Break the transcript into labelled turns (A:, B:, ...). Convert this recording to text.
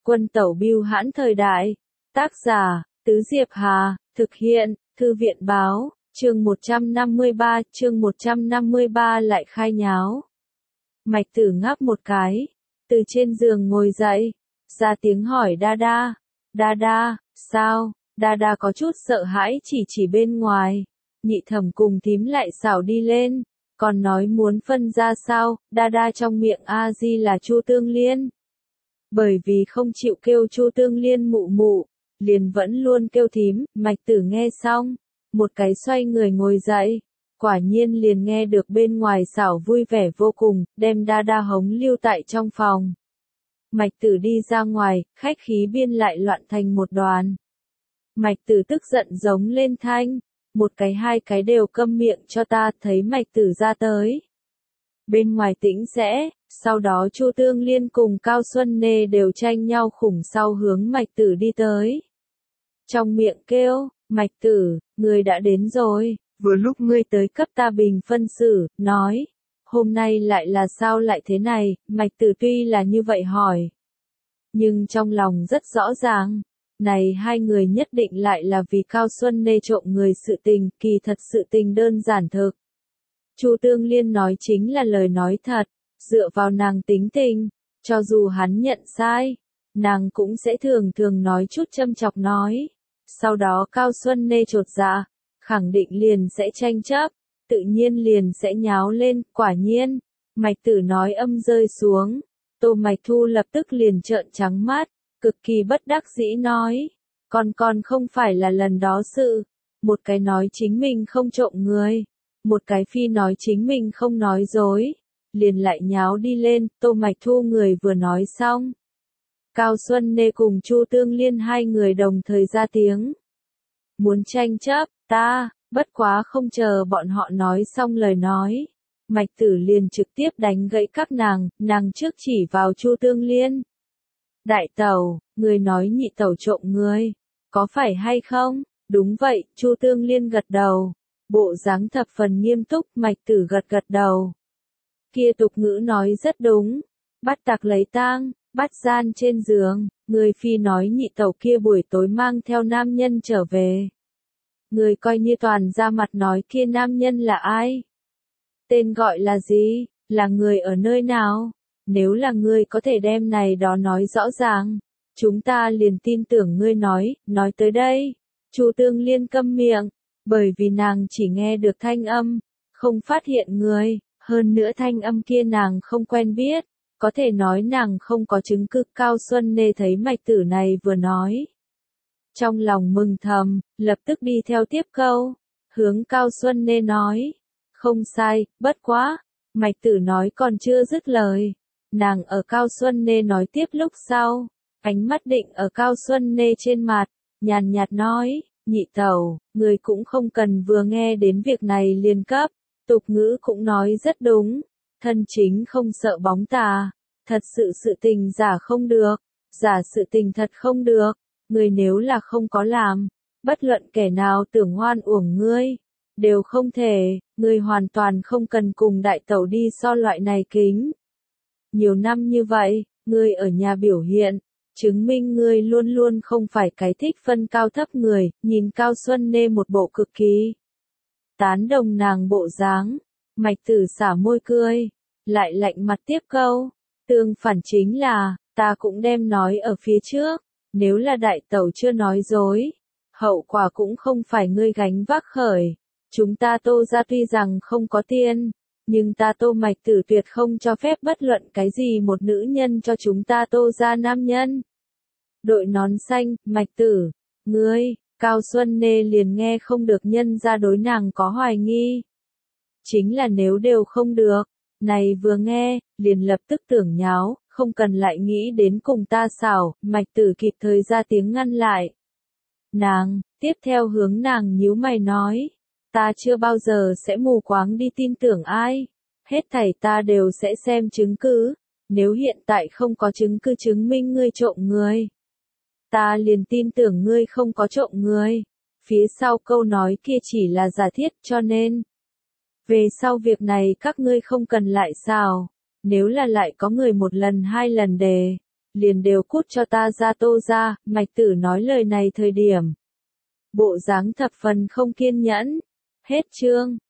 A: Quân tẩu bưu hãn thời đại. Tác giả, Tứ Diệp Hà, thực hiện, Thư viện báo, chương 153 lại khai nháo. Mạch Tử ngáp một cái, từ trên giường ngồi dậy, ra tiếng hỏi Đa Đa. Đa Đa, sao? Đa Đa có chút sợ hãi chỉ bên ngoài. Nhị thẩm cùng thím lại xảo đi lên, còn nói muốn phân ra sao? Đa Đa trong miệng a di là Chu Tương Liên. Bởi vì không chịu kêu Chu Tương Liên mụ mụ, liền vẫn luôn kêu thím. Mạch Tử nghe xong, một cái xoay người ngồi dậy, quả nhiên liền nghe được bên ngoài xảo vui vẻ vô cùng, đem Đa Đa hống lưu tại trong phòng. Mạch Tử đi ra ngoài, khách khí biên lại loạn thành một đoàn. Mạch Tử tức giận giống lên thanh, một cái hai cái đều câm miệng cho ta. Thấy Mạch Tử ra tới, bên ngoài tĩnh sẽ, sau đó Chu Tương Liên cùng Cao Xuân Nê đều tranh nhau khủng sau hướng Mạch Tử đi tới. Trong miệng kêu, Mạch Tử, người đã đến rồi, vừa lúc ngươi tới cấp ta bình phân xử, nói, hôm nay lại là sao lại thế này? Mạch Tử tuy là như vậy hỏi, nhưng trong lòng rất rõ ràng, này hai người nhất định lại là vì Cao Xuân Nê trộm người sự tình, kỳ thật sự tình đơn giản thực. Chu Tương Liên nói chính là lời nói thật, dựa vào nàng tính tình, cho dù hắn nhận sai, nàng cũng sẽ thường thường nói chút châm chọc nói. Sau đó Cao Xuân Nê chột dạ, khẳng định liền sẽ tranh chấp, tự nhiên liền sẽ nháo lên. Quả nhiên, Mạch Tử nói âm rơi xuống, Tô Mạch Thu lập tức liền trợn trắng mắt, cực kỳ bất đắc dĩ nói, con không phải là lần đó sự, một cái nói chính mình không trộm người, một cái phi nói chính mình không nói dối, liền lại nháo đi lên. Tô Mạch Thu người vừa nói xong, Cao Xuân Nê cùng Chu Tương Liên hai người đồng thời ra tiếng, muốn tranh chấp, bất quá không chờ bọn họ nói xong lời nói, Mạch Tử liền trực tiếp đánh gãy các nàng trước chỉ vào Chu Tương Liên. Đại tẩu, người nói nhị tẩu trộm người, có phải hay không? Đúng vậy, Chu Tương Liên gật đầu, bộ dáng thập phần nghiêm túc. Mạch Tử gật đầu. Kia tục ngữ nói rất đúng, bắt tặc lấy tang, bắt gian trên giường, người phi nói nhị tẩu kia buổi tối mang theo nam nhân trở về. Người coi như toàn ra mặt nói kia nam nhân là ai? Tên gọi là gì? Là người ở nơi nào? Nếu là ngươi có thể đem này đó nói rõ ràng, chúng ta liền tin tưởng ngươi nói tới đây. Chu Tương Liên câm miệng, bởi vì nàng chỉ nghe được thanh âm, không phát hiện người, hơn nữa thanh âm kia nàng không quen biết, có thể nói nàng không có chứng cứ. Cao Xuân Nê thấy Mạch Tử này vừa nói, trong lòng mừng thầm, lập tức đi theo tiếp câu, hướng Cao Xuân Nê nói, không sai, bất quá. Mạch Tử nói còn chưa dứt lời, nàng ở Cao Xuân Nê nói tiếp lúc sau, ánh mắt định ở Cao Xuân Nê trên mặt, nhàn nhạt nói, nhị tẩu, người cũng không cần vừa nghe đến việc này liền cấp, tục ngữ cũng nói rất đúng, thân chính không sợ bóng tà, thật sự sự tình giả không được, giả sự tình thật không được, người nếu là không có làm, bất luận kẻ nào tưởng hoan uổng ngươi, đều không thể, ngươi hoàn toàn không cần cùng đại tẩu đi so loại này kính. Nhiều năm như vậy, ngươi ở nhà biểu hiện, chứng minh ngươi luôn luôn không phải cái thích phân cao thấp người. Nhìn Cao Xuân Nê một bộ cực kỳ tán đồng nàng bộ dáng, Mạch Tử xả môi cười, lại lạnh mặt tiếp câu, tương phản chính là, ta cũng đem nói ở phía trước, nếu là đại tẩu chưa nói dối, hậu quả cũng không phải ngươi gánh vác khởi. Chúng ta Tô gia tuy rằng không có tiền, nhưng ta Tô Mạch Tử tuyệt không cho phép bất luận cái gì một nữ nhân cho chúng ta Tô gia nam nhân. Đội nón xanh, Mạch Tử, ngươi, Cao Xuân Nê liền nghe không được nhân ra đối nàng có hoài nghi. Chính là nếu đều không được, này vừa nghe, liền lập tức tưởng nháo, không cần lại nghĩ đến cùng ta xảo. Mạch Tử kịp thời ra tiếng ngăn lại. Nàng, tiếp theo hướng nàng nhíu mày nói, ta chưa bao giờ sẽ mù quáng đi tin tưởng ai, hết thảy ta đều sẽ xem chứng cứ, nếu hiện tại không có chứng cứ chứng minh ngươi trộm người, ta liền tin tưởng ngươi không có trộm người. Phía sau câu nói kia chỉ là giả thiết, cho nên về sau việc này các ngươi không cần lại xào, nếu là lại có người một lần hai lần đề, liền đều cút cho ta ra Tô ra, Mạch Tử nói lời này thời điểm. Bộ dáng thập phần không kiên nhẫn. Hết chương.